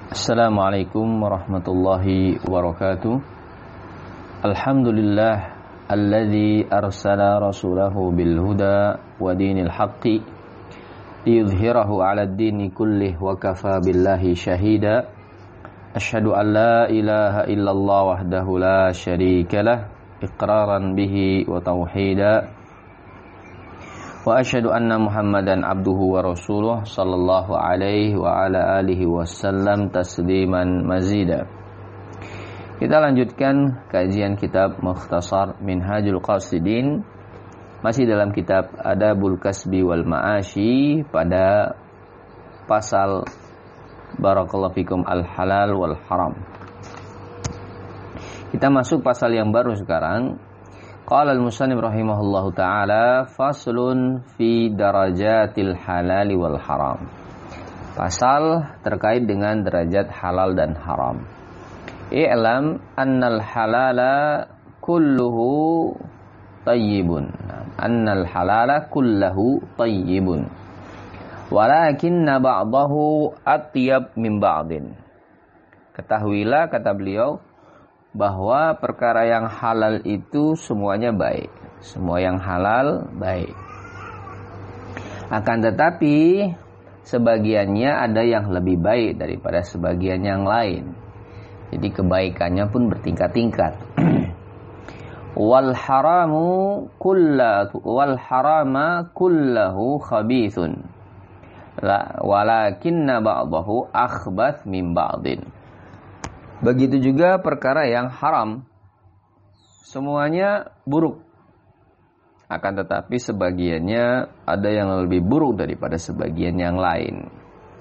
Assalamualaikum warahmatullahi wabarakatuh. Alhamdulillah alladzi arsala rasulahu bil huda wa dinil haqqi liyudhhirahu 'ala ad-dini kullih wa kafa billahi shahida. Asyhadu an la ilaha illallah wahdahu la syarikalah iqraran bihi wa tauhida. Wa asyhadu anna Muhammadan abduhu wa rasuluh sallallahu alaihi wa ala alihi wasallam tasliman mazida. Kita lanjutkan kajian kitab Mukhtasar Minhajul Qasidin, masih dalam kitab Adabul Kasbi wal Ma'ashi pada pasal barakallahu fikum al-halal wal haram. Kita masuk pasal yang baru sekarang. Qala al-musannif rahimahullahu ta'ala faslun fi darajatil halali wal haram. Pasal terkait dengan derajat halal dan haram. I'lam annal halala kulluhu tayyibun. Annal halala kulluhu tayyibun. Walakinna ba'dahu atyab min ba'din. Ketahuilah, kata beliau, bahwa perkara yang halal itu semuanya baik. Semua yang halal baik. Akan tetapi sebagiannya ada yang lebih baik daripada sebagian yang lain. Jadi kebaikannya pun bertingkat-tingkat. Wal harama kullahu khabithun. Walakinna ba'dahu akhbath min ba'din. Begitu juga perkara yang haram, semuanya buruk. Akan tetapi sebagiannya ada yang lebih buruk daripada sebagian yang lain.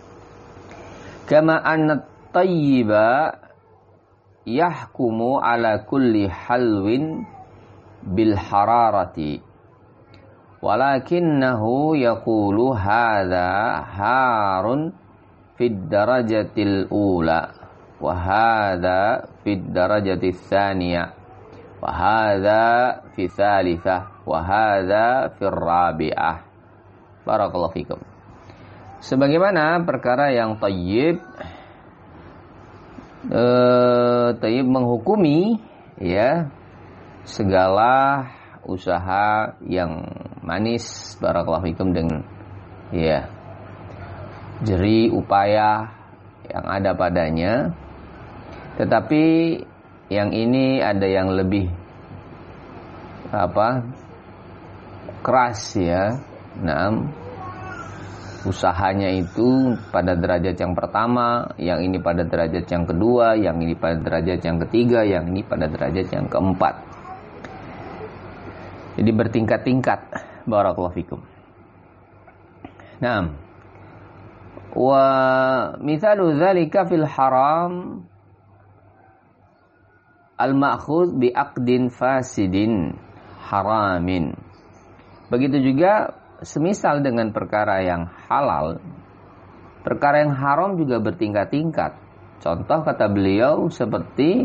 Kama anna tayyiba yahkumu ala kulli halwin bil hararati. Walakinnahu yaqulu hadha harun fid darajatil ula. Wahada fid darajati tsaniyah, wahada fi tsalitsah, wahada fir rabi'ah. Barakallahu fikum. Sebagaimana perkara yang thayyib, thayyib menghukumi ya segala usaha yang manis, barakallahu fikum, dengan ya jerih upaya yang ada padanya. Tetapi yang ini ada yang lebih keras ya. Nah, usahanya itu pada derajat yang pertama, yang ini pada derajat yang kedua, yang ini pada derajat yang ketiga, yang ini pada derajat yang keempat. Jadi bertingkat-tingkat. Barakallahu fikum. Nah, wa mithalu dzalika fil haram al-ma'khudh bi aqdin fasidin haramin. Begitu juga semisal dengan perkara yang halal, perkara yang haram juga bertingkat-tingkat. Contoh kata beliau seperti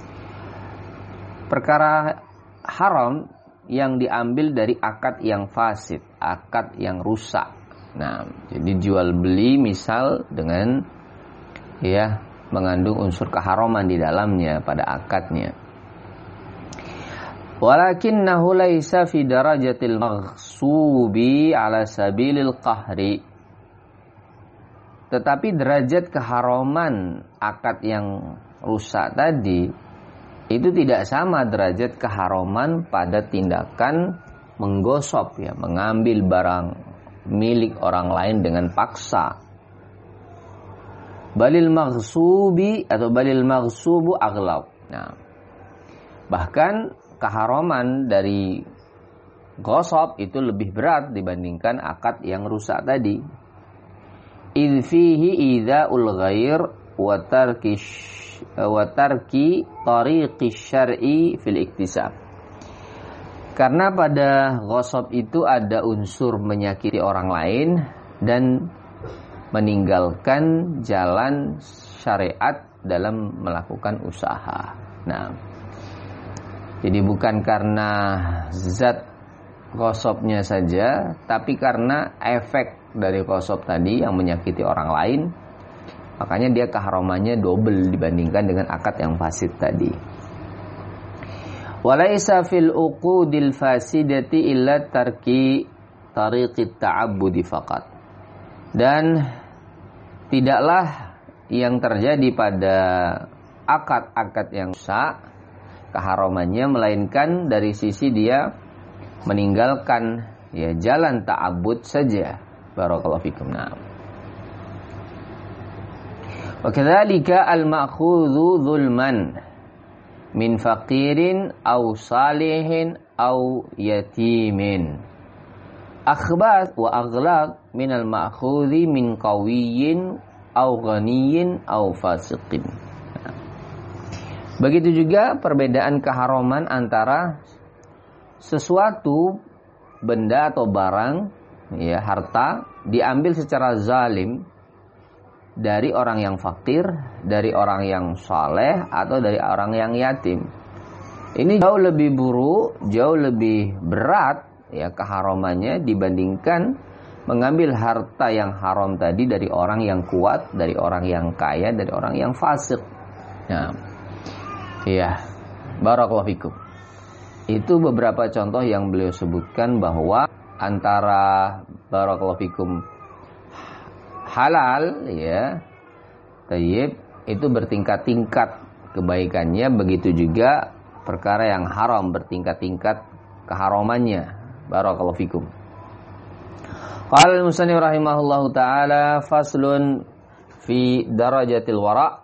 perkara haram yang diambil dari akad yang fasid, akad yang rusak. Nah, jadi jual beli misal dengan ya mengandung unsur keharaman di dalamnya pada akadnya. Walakinnahu laisa fi darajatil maghsubi ala sabilil qahri. Tetapi derajat keharaman akad yang rusak tadi itu tidak sama derajat keharaman pada tindakan menggosok ya, mengambil barang milik orang lain dengan paksa. Balil maghsubi atau balil maghsubu aghlab. Nah, bahkan keharaman dari ghasab itu lebih berat dibandingkan akad yang rusak tadi. Idh fihi idza'ul ghair wa tarki tariqi syar'i fil iktisab. Karena pada ghasab itu ada unsur menyakiti orang lain dan meninggalkan jalan syariat dalam melakukan usaha. Nah, jadi bukan karena zat ghasabnya saja, tapi karena efek dari ghasab tadi yang menyakiti orang lain, Makanya dia keharamannya double dibandingkan dengan akad yang fasid tadi. Walaisa fil uqudil fasidati illa tarki tariqit ta'abbudi faqat. Dan tidaklah yang terjadi pada akad-akad yang sah keharamannya melainkan dari sisi dia meninggalkan ya jalan ta'abbud saja. Barakallahu fikum. Nah. Wa kadzalika al-ma'khudhu dzulman min faqirin aw salihin aw yatimin. Akhbath wa aghlaq min al-ma'khudhi min qawiyyin aw ghaniyyin aw fasiqin. Begitu juga perbedaan keharaman antara sesuatu benda atau barang ya harta diambil secara zalim dari orang yang fakir, dari orang yang saleh atau dari orang yang yatim. Ini jauh lebih buruk, jauh lebih berat ya keharamannya dibandingkan mengambil harta yang haram tadi dari orang yang kuat, dari orang yang kaya, dari orang yang fasik. Nah, iya, barakallahu fikum. Itu beberapa contoh yang beliau sebutkan bahwa antara barakallahu fikum halal ya, tayyib itu bertingkat-tingkat kebaikannya, begitu juga perkara yang haram bertingkat-tingkat keharamannya. Barakallahu fikum. Qala al-musannif rahimahullahu taala faslun fi darajatil wara'.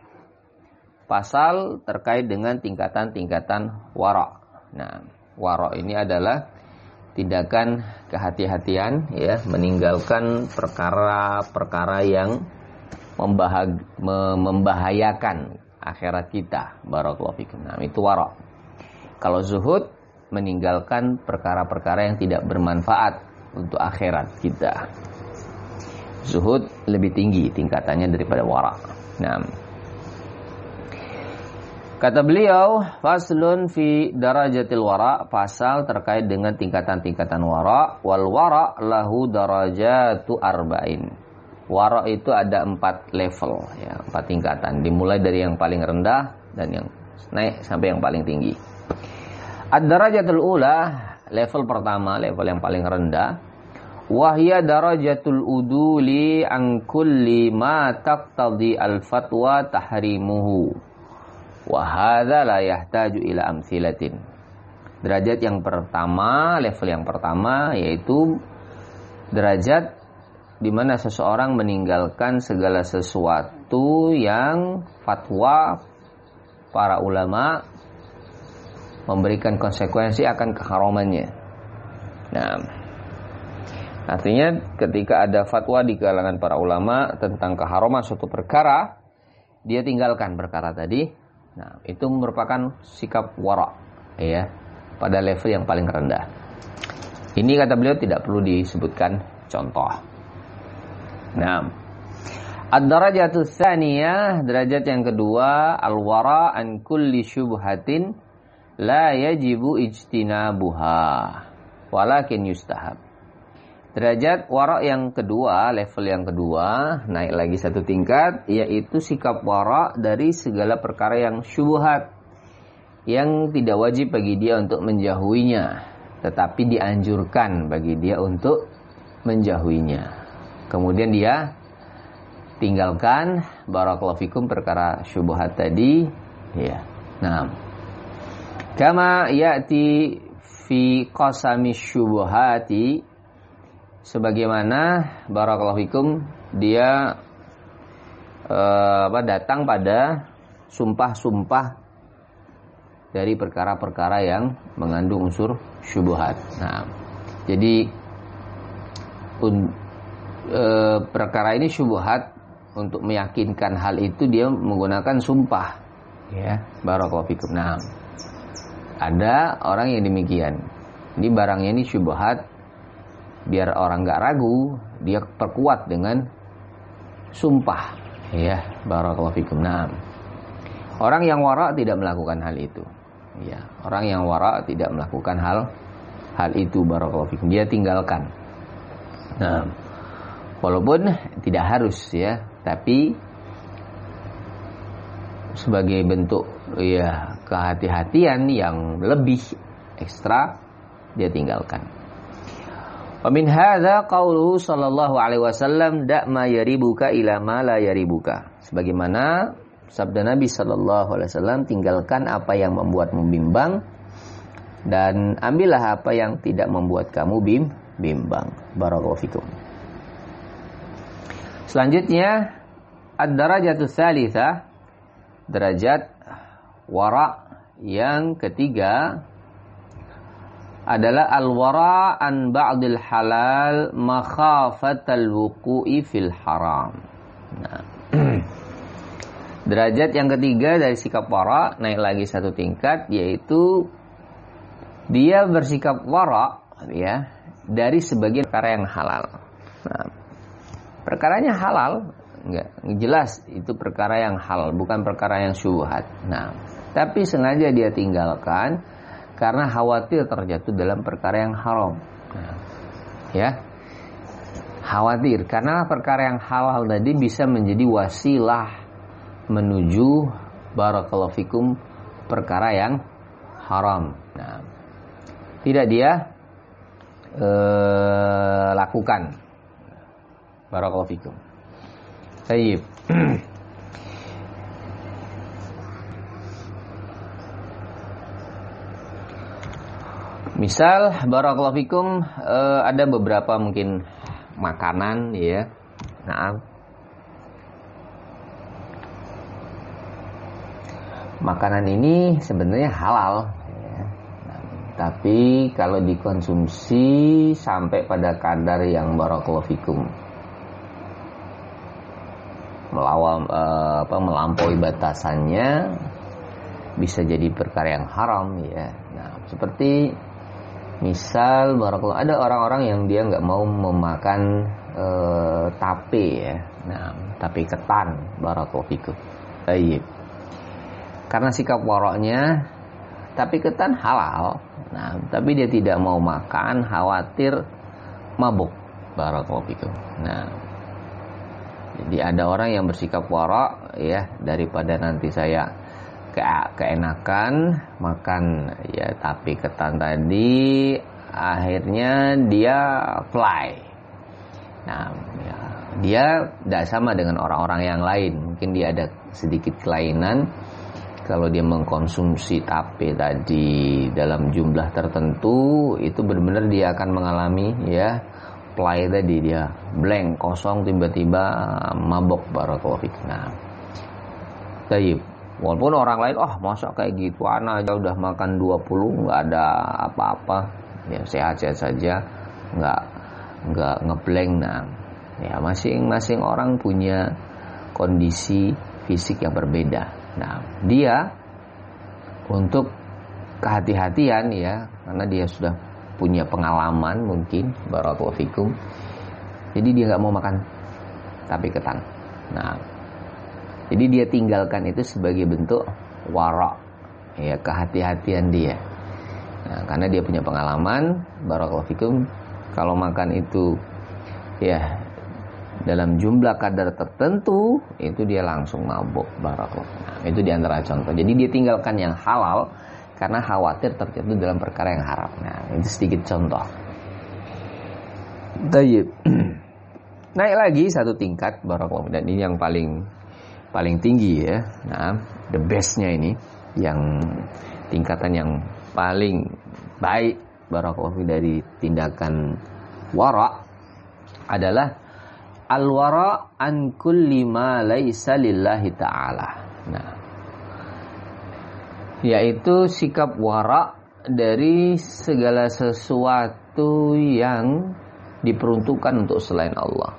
Pasal terkait dengan tingkatan-tingkatan wara'. Nah, wara' ini adalah tindakan kehati-hatian ya, meninggalkan perkara-perkara yang membahayakan akhirat kita. Barakallahu fikum. Nah, itu wara'. Kalau zuhud meninggalkan perkara-perkara yang tidak bermanfaat untuk akhirat kita. Zuhud lebih tinggi tingkatannya daripada wara'. Nah, kata beliau, faslun fi darajatil wara', pasal terkait dengan tingkatan-tingkatan wara'. Wal wara' lahu darajatu arba'in. Wara' itu ada 4 level, ya, 4 tingkatan. Dimulai dari yang paling rendah dan yang naik sampai yang paling tinggi. Ad-darajatul ula, level pertama, level yang paling rendah. Wahya darajatul uduli an kulli ma taqtadi al-fatwa tahrimuhu. Wa hadza la yahtaju ila amsilatin. Derajat yang pertama, level yang pertama yaitu derajat di mana seseorang meninggalkan segala sesuatu yang fatwa para ulama memberikan konsekuensi akan keharamannya. Nah, artinya ketika ada fatwa di kalangan para ulama tentang keharaman suatu perkara, dia tinggalkan perkara tadi. Nah, itu merupakan sikap wara' ya, pada level yang paling rendah. Ini kata beliau tidak perlu disebutkan contoh. Nah, ad-darajatu tsaniyah, derajat yang kedua, al-wara' an kulli syubhatin la yajibu ijtinabuha walakin yustahab. Derajat wara' yang kedua, level yang kedua, naik lagi satu tingkat, yaitu sikap wara' dari segala perkara yang syubhat, yang tidak wajib bagi dia untuk menjauhinya, tetapi dianjurkan bagi dia untuk menjauhinya. Kemudian dia tinggalkan, barakallahu fikum, perkara syubhat tadi, ya. Nah, kama ya'ti fi qasami syubhati, sebagaimana barakallahu fikum dia datang pada sumpah-sumpah dari perkara-perkara yang mengandung unsur syubhat. Nah, jadi perkara ini syubhat, untuk meyakinkan hal itu dia menggunakan sumpah, ya, barakallahu fikum. Nah, ada orang yang demikian. Ini barangnya ini syubhat, biar orang nggak ragu, dia perkuat dengan sumpah, ya, barakallahu fikum. Nah, orang yang wara' tidak melakukan hal itu, ya, orang yang wara' tidak melakukan hal itu, barakallahu fikum, dia tinggalkan. Nah, walaupun tidak harus, ya, tapi sebagai bentuk ya kehati-hatian yang lebih ekstra, dia tinggalkan. Wa min hadza qauluhu sallallahu alaihi wasallam da' ma yaribuka ila ma la yaribuka. Sebagaimana sabda Nabi sallallahu alaihi wasallam, tinggalkan apa yang membuatmu bimbang dan ambillah apa yang tidak membuat kamu bimbang. Barakallahu fikum. Selanjutnya ad-darajatus tsalitsah, derajat wara yang ketiga adalah al-wara an ba'dil halal makhafatal wuqu'i fil haram. Nah, derajat yang ketiga dari sikap wara naik lagi satu tingkat, yaitu dia bersikap wara ya dari sebagian perkara yang halal. Nah, perkaranya halal, enggak jelas itu perkara yang halal, bukan perkara yang syubhat. Nah, tapi sengaja dia tinggalkan karena khawatir terjatuh dalam perkara yang haram. Nah, ya, khawatir karena perkara yang halal tadi bisa menjadi wasilah menuju barakallahu fikum perkara yang haram. Nah, tidak dia lakukan. Barakallahu fikum. Baik. Misal barakallahu fikum, ada beberapa mungkin makanan ya. Nah, makanan ini sebenarnya halal ya. Tapi kalau dikonsumsi sampai pada kadar yang barakallahu fikum melampaui batasannya, bisa jadi perkara yang haram ya. Nah, seperti misal barakallahu, ada orang-orang yang dia nggak mau memakan tape ya. Nah, tape ketan barakallahu fikum. Baik. Karena sikap waroknya, tape ketan halal. Nah, tapi dia tidak mau makan, khawatir mabuk barakallahu fikum. Nah, jadi ada orang yang bersikap warok ya, daripada nanti saya keenakan makan ya tapi ketan tadi, akhirnya dia fly. Nah ya, dia tidak sama dengan orang-orang yang lain. Mungkin dia ada sedikit kelainan. Kalau dia mengkonsumsi tape tadi dalam jumlah tertentu, itu benar-benar dia akan mengalami ya fly tadi, dia blank, kosong, tiba-tiba mabok barakallahu fikum. Nah, baik. Walaupun orang lain, masa kayak gitu, anak aja udah makan 20, nggak ada apa-apa, ya sehat-sehat saja, nggak ngeblank. Nah, ya masing-masing orang punya kondisi fisik yang berbeda. Nah, dia untuk kehati-hatian ya, karena dia sudah punya pengalaman mungkin, barakallahu fikum, jadi dia nggak mau makan tapi ketan. Nah, jadi dia tinggalkan itu sebagai bentuk wara, ya kehati-hatian dia. Nah, karena dia punya pengalaman, barakallahu fikum, kalau makan itu ya dalam jumlah kadar tertentu, itu dia langsung mabuk barakallahu. Nah, itu diantara contoh. Jadi dia tinggalkan yang halal karena khawatir terjatuh dalam perkara yang haram. Nah, itu sedikit contoh. Tayyib. Naik lagi satu tingkat barakallahu, dan ini yang paling tinggi ya. Nah, the bestnya ini, yang tingkatan yang paling baik barakallahu dari tindakan wara adalah al-wara an kulli ma laisa lillahi ta'ala. Nah, yaitu sikap wara dari segala sesuatu yang diperuntukkan untuk selain Allah.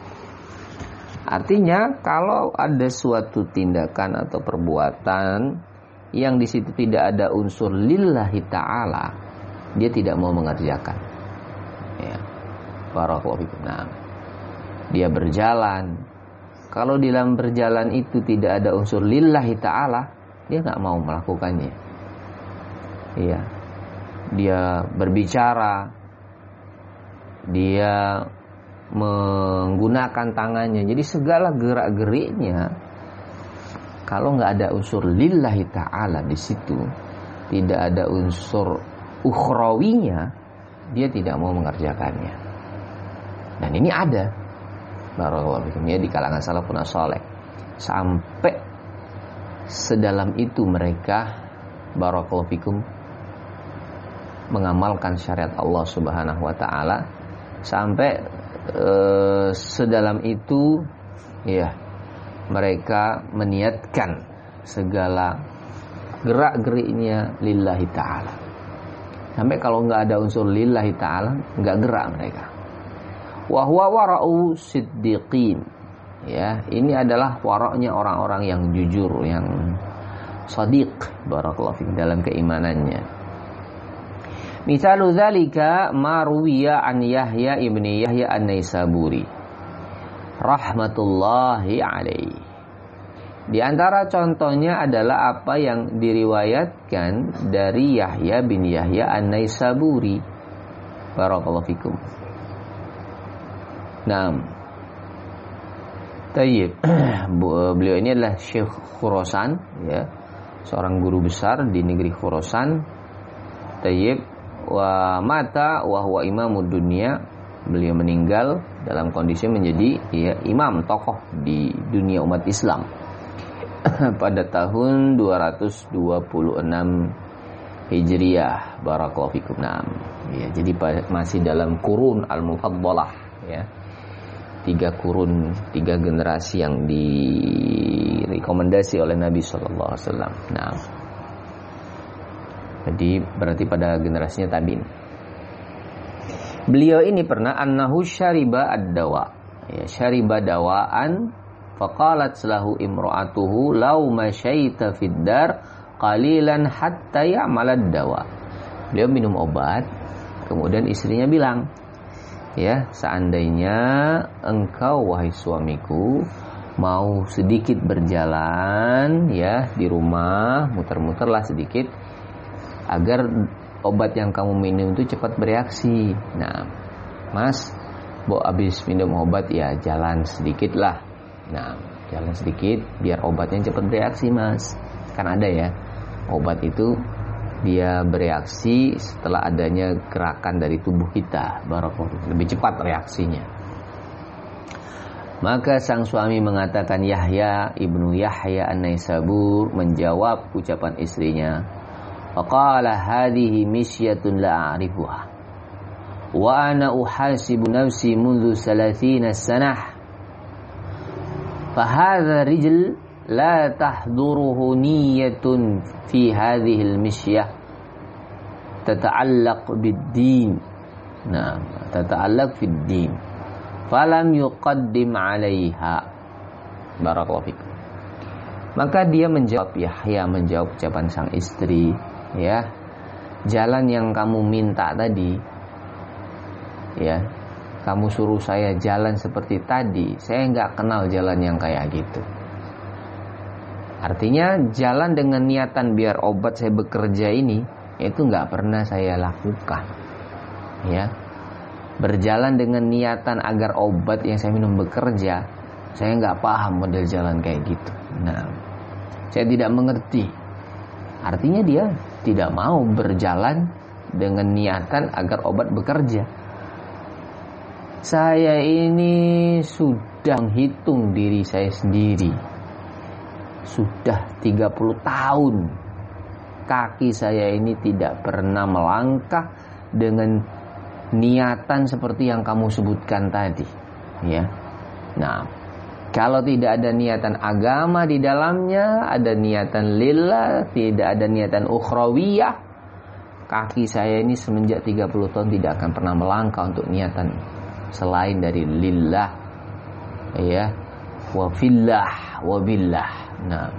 Artinya kalau ada suatu tindakan atau perbuatan yang di situ tidak ada unsur lillahi ta'ala, dia tidak mau mengerjakan. Ya. Barakallahu fikum. Nah, dia berjalan. Kalau di dalam berjalan itu tidak ada unsur lillahi ta'ala, dia nggak mau melakukannya. Iya. Dia berbicara, dia menggunakan tangannya. Jadi segala gerak-geriknya kalau nggak ada unsur lillahi ta'ala di situ, tidak ada unsur ukhrawinya, dia tidak mau mengerjakannya. Dan ini ada, barakallahu fikum, ya, di kalangan salafun saleh. Sampai sedalam itu mereka, barakallahu fikum, mengamalkan syariat Allah Subhanahu wa taala, sampai sedalam itu, ya, mereka meniatkan segala gerak-geriknya lillahi ta'ala. Sampai kalau nggak ada unsur lillahi ta'ala, nggak gerak mereka. Wa huwa wara'u siddiqin. Ya, ini adalah waraknya orang-orang yang jujur, yang shadiq, barakallahu fiik, dalam keimanannya. Misalu dzalika ma ruwiya an Yahya ibni Yahya an-Naisaburi rahmatullahi alaihi. Di antara contohnya adalah apa yang diriwayatkan dari Yahya bin Yahya an-Naisaburi, barakallahu fikum. Naam. Tayyib. Beliau ini adalah Syekh Khurasan, ya, seorang guru besar di negeri Khurasan. Tayyib. Wa mata wa huwa imamud dunya. Beliau meninggal dalam kondisi menjadi, ya, imam, tokoh di dunia umat Islam pada tahun 226 Hijriah, barakallahu fikum. Naam. Ya, jadi masih dalam kurun al-mufaddalah, ya. 3 kurun, 3 generasi yang direkomendasi oleh Nabi sallallahu alaihi wasallam. Nah, jadi berarti pada generasinya tabi'in. Beliau ini pernah annahu syariba ad-dawa. Ya, syariba dawaan faqalat lahu imra'atuhu law masyaita fid dar qalilan hatta ya'malad dawa. Beliau minum obat, kemudian istrinya bilang, ya, seandainya engkau wahai suamiku mau sedikit berjalan, ya, di rumah, muter-muterlah sedikit agar obat yang kamu minum itu cepat bereaksi. Nah, Mas, habis minum obat, ya, jalan sedikit lah. Nah, jalan sedikit biar obatnya cepat bereaksi, Mas. Kan ada, ya, obat itu dia bereaksi setelah adanya gerakan dari tubuh kita, barakallahu, lebih cepat reaksinya. Maka sang suami mengatakan, Yahya ibnu Yahya an-Naisabur menjawab ucapan istrinya, faqala hadhihi misyatun la a'rifuha wa ana uhasibu nafsi mundu 30 sanah fa hadha rijl la tahduruhu niyyatun fi hadhihi al-misyah tata'allaq bid-din. Nah, tata'allaq fid-din falam yuqaddim 'alaiha, barakallahu fikum. Maka dia menjawab, Yahya menjawab ucapan sang istri, ya, jalan yang kamu minta tadi, ya, kamu suruh saya jalan seperti tadi, saya nggak kenal jalan yang kayak gitu. Artinya jalan dengan niatan biar obat saya bekerja ini, itu nggak pernah saya lakukan, ya. Berjalan dengan niatan agar obat yang saya minum bekerja, saya nggak paham model jalan kayak gitu. Nah, saya tidak mengerti. Artinya dia tidak mau berjalan dengan niatan agar obat bekerja. Saya ini sudah menghitung diri saya sendiri. Sudah 30 tahun kaki saya ini tidak pernah melangkah dengan niatan seperti yang kamu sebutkan tadi, ya. Nah, kalau tidak ada niatan agama di dalamnya, ada niatan lillah, tidak ada niatan ukhrawiyah, kaki saya ini semenjak 30 tahun tidak akan pernah melangkah untuk niatan selain dari lillah, ya, wa fillah wa billah. Nah,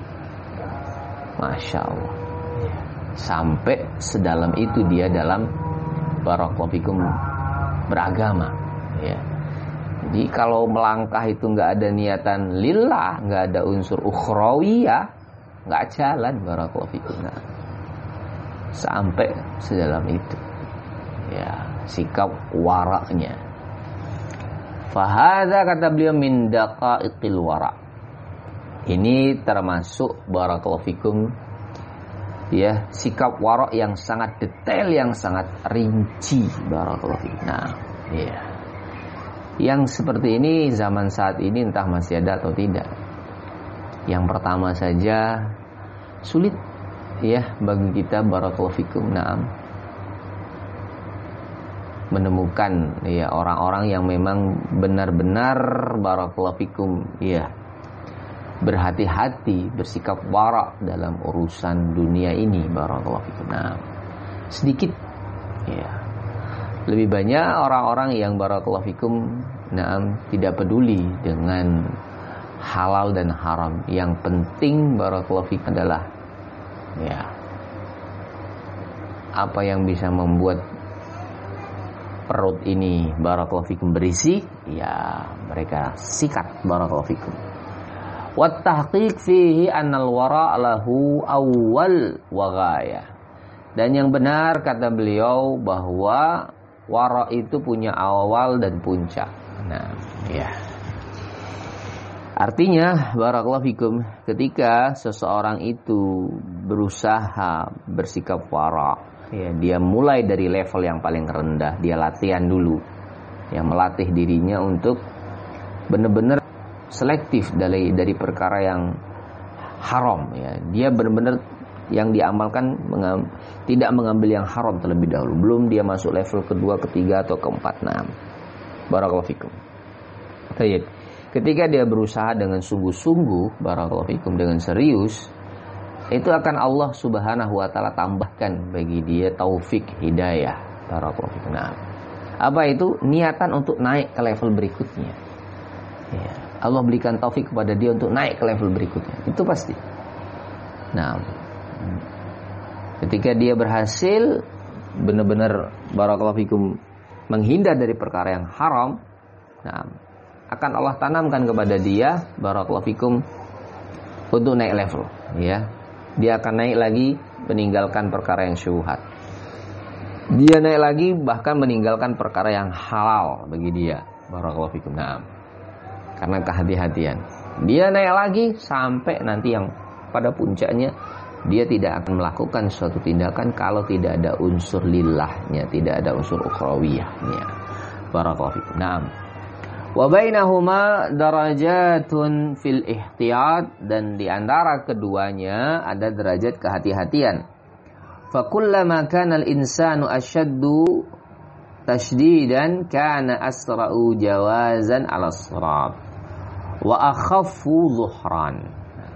Masya Allah, sampai sedalam itu dia dalam barakallahu fikum beragama, ya. Jadi kalau melangkah itu nggak ada niatan lillah, nggak ada unsur ukhrawiyah, nggak jalan, barakallahu fikum. Nah, sampai sedalam itu, ya, sikap waraknya. Fahadha, kata beliau, min daqaiqil wara. Ini termasuk barakallahu fikum ya, sikap wara' yang sangat detail, yang sangat rinci barakallahu fikum. Nah, ya. Yang seperti ini zaman saat ini entah masih ada atau tidak. Yang pertama saja sulit ya bagi kita barakallahu fikum, na'am, menemukan ya orang-orang yang memang benar-benar barakallahu fikum ya berhati-hati, bersikap wara' dalam urusan dunia ini barakallahu fikum. Nah, sedikit ya. Lebih banyak orang-orang yang barakallahu fikum na'am tidak peduli dengan halal dan haram. Yang penting barakallahu fikum adalah ya apa yang bisa membuat perut ini barakallahu fikum berisi, ya mereka sikat barakallahu fikum. Wat tahqiq fihi annal wara' lahu awwal wa ghayah. Dan yang benar kata beliau bahwa wara' itu punya awal dan puncak. Nah, ya. Artinya barakallahu fikum, ketika seseorang itu berusaha bersikap wara', ya, dia mulai dari level yang paling rendah, dia latihan dulu. Ya, melatih dirinya untuk benar-benar selektif dari perkara yang haram, ya. Dia benar-benar yang diamalkan tidak mengambil yang haram terlebih dahulu. Belum dia masuk level kedua, ketiga atau keempat. Nah, barakallahu fikum. Baik. Ketika dia berusaha dengan sungguh-sungguh, barakallahu fikum, dengan serius, itu akan Allah Subhanahu wa taala tambahkan bagi dia taufik hidayah. Barakallahu fikum. Nah, apa itu? Niatan untuk naik ke level berikutnya. Ya. Allah berikan taufik kepada dia untuk naik ke level berikutnya. Itu pasti. Nah, ketika dia berhasil benar-benar barakallahu fikum menghindar dari perkara yang haram, nah, akan Allah tanamkan kepada dia barakallahu fikum untuk naik level, ya. Dia akan naik lagi meninggalkan perkara yang syubhat. Dia naik lagi bahkan meninggalkan perkara yang halal bagi dia. Barakallahu fikum. Nah, karena kehati-hatian. Dia naik lagi sampai nanti yang pada puncaknya dia tidak akan melakukan suatu tindakan kalau tidak ada unsur lillahnya, tidak ada unsur ukhrawiyahnya. Barakallahu fikum. Naam. Wa bainahuma darajatun fil ihtiyat, dan di antara keduanya ada derajat kehati-hatian. Fa kullama kana al-insanu ashaddu tashdidan kana asra'u jawazan 'ala as-sirat wa akhaffu zuhran.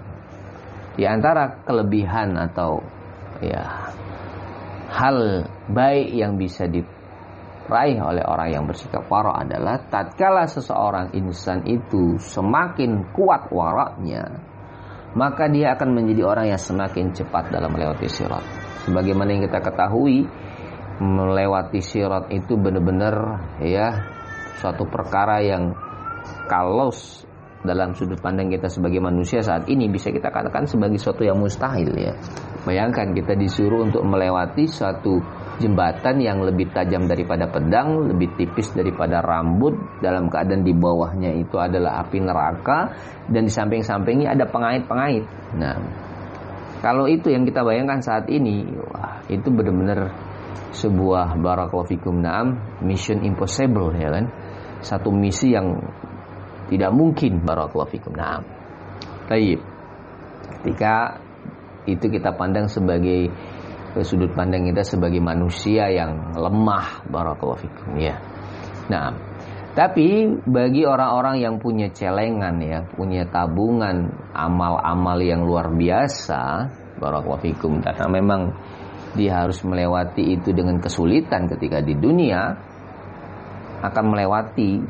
Di antara kelebihan atau ya hal baik yang bisa diraih oleh orang yang bersikap wara' adalah tatkala seseorang insan itu semakin kuat wara'nya, maka dia akan menjadi orang yang semakin cepat dalam melewati sirat. Sebagaimana yang kita ketahui, melewati sirat itu benar-benar ya suatu perkara yang kalau dalam sudut pandang kita sebagai manusia saat ini bisa kita katakan sebagai sesuatu yang mustahil, ya. Bayangkan kita disuruh untuk melewati suatu jembatan yang lebih tajam daripada pedang, lebih tipis daripada rambut, dalam keadaan di bawahnya itu adalah api neraka dan di samping-sampingnya ada pengait-pengait. Nah, kalau itu yang kita bayangkan saat ini, wah, itu benar-benar sebuah barakallahu fikum, na'am, mission impossible, ya kan? Satu misi yang tidak mungkin, barakallahu fikum. Na'am. Baik. Ketika itu kita pandang sebagai sudut pandang kita sebagai manusia yang lemah, barakallahu fikum, ya. Nah, tapi bagi orang-orang yang punya celengan, ya, punya tabungan amal-amal yang luar biasa, barakallahu fikum, karena memang dia harus melewati itu dengan kesulitan ketika di dunia, akan melewati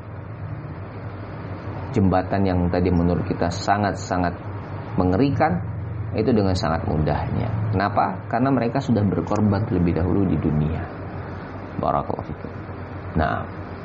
jembatan yang tadi menurut kita sangat-sangat mengerikan itu dengan sangat mudahnya. Kenapa? Karena mereka sudah berkorban terlebih dahulu di dunia. Barakallahu fikum. Nah,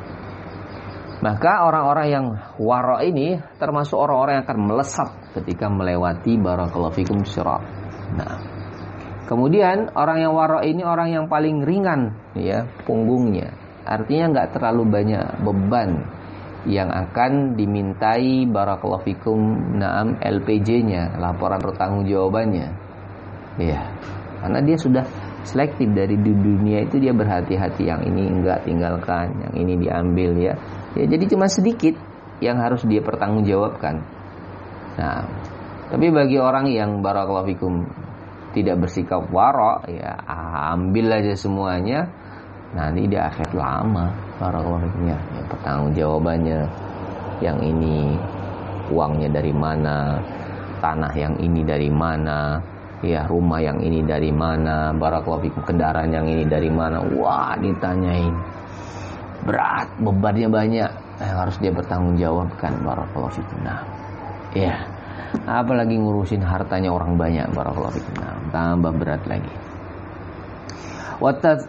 maka orang-orang yang wara' ini termasuk orang-orang yang akan melesat ketika melewati barakallahu fikum sirat. Nah, kemudian orang yang wara' ini orang yang paling ringan, ya, punggungnya. Artinya nggak terlalu banyak beban yang akan dimintai barakallahu fikum naam LPJ-nya, laporan pertanggungjawabannya. Ya, karena dia sudah selektif dari di dunia itu, dia berhati-hati, yang ini enggak tinggalkan, yang ini diambil ya. Ya, jadi cuma sedikit yang harus dia pertanggungjawabkan. Nah, tapi bagi orang yang barakallahu fikum tidak bersikap wara, ya ambil aja semuanya. Nanti di akhir lama barakallahu fikum ya, pertanggungjawabannya, yang ini uangnya dari mana, tanah yang ini dari mana, ya rumah yang ini dari mana, barakallahu fikum kendaraan yang ini dari mana. Wah, ditanyain, berat, bebannya banyak yang harus dia bertanggungjawabkan, barakallahu fikum. Nah, ya, apalagi ngurusin hartanya orang banyak, barakallahu fikum. Nah, tambah berat lagi. Wa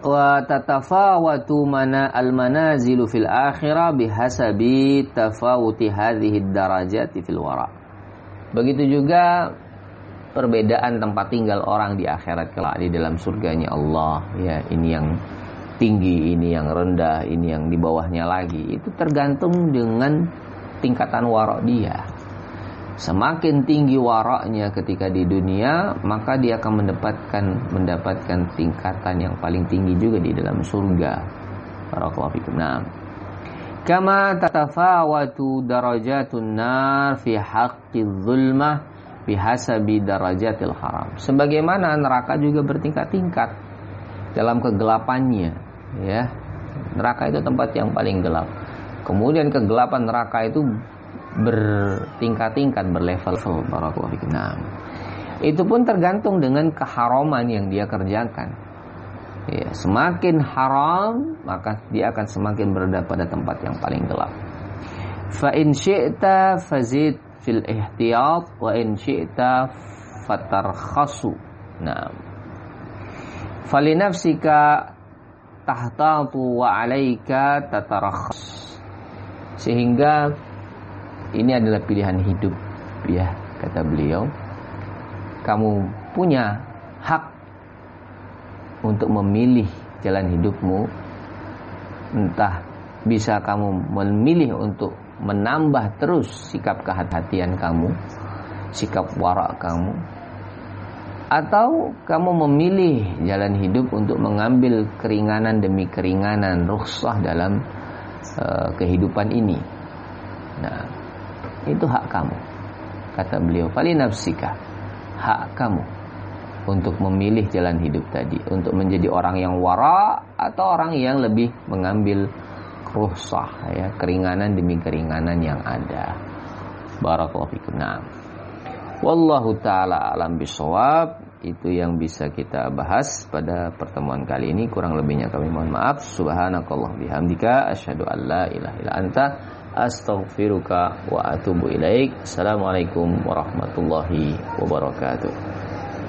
tatafawatu mana al-manazilu fil akhirah bihasabi tafawuti hadhihi darajati fil wara. Begitu juga perbedaan tempat tinggal orang di akhirat kelak di dalam surganya Allah. Ya, ini yang tinggi, ini yang rendah, ini yang di bawahnya lagi. Itu tergantung dengan tingkatan wara dia. Semakin tinggi waraknya ketika di dunia, maka dia akan mendapatkan tingkatan yang paling tinggi juga di dalam surga. Barakallahu fikum. Nah, kama tatafawatu darajatun nar fi haqqi dzulmah bihasabi darajatil haram. Sebagaimana neraka juga bertingkat-tingkat dalam kegelapannya, ya. Neraka itu tempat yang paling gelap. Kemudian kegelapan neraka itu bertingkat-tingkat, berlevel, barakallahu fikum. Nah, itu pun tergantung dengan keharaman yang dia kerjakan. Ya, semakin haram, maka dia akan semakin berada pada tempat yang paling gelap. Fa in syi'ta fazid fil ihtiyat wa in syi'ta fatarkhasu. Nah, falinafsika tahtatu wa 'alaika tatarakhas. Sehingga ini adalah pilihan hidup, ya, kata beliau. Kamu punya hak untuk memilih jalan hidupmu. Entah bisa kamu memilih untuk menambah terus sikap kehati-hatian kamu, sikap wara kamu, atau kamu memilih jalan hidup untuk mengambil keringanan demi keringanan, rukhsah dalam kehidupan ini. Nah, itu hak kamu, kata beliau. Fali nafsika, hak kamu untuk memilih jalan hidup tadi, untuk menjadi orang yang wara atau orang yang lebih mengambil rukhsah, ya, keringanan demi keringanan yang ada. Barakallahu fikum. Nah, wallahu taala alam bisawab. Itu yang bisa kita bahas pada pertemuan kali ini. Kurang lebihnya kami mohon maaf. Subhanakallah bihamdika asyhadu an la ilaha illa anta astaghfiruka wa atubu ilaik. Assalamualaikum warahmatullahi wabarakatuh.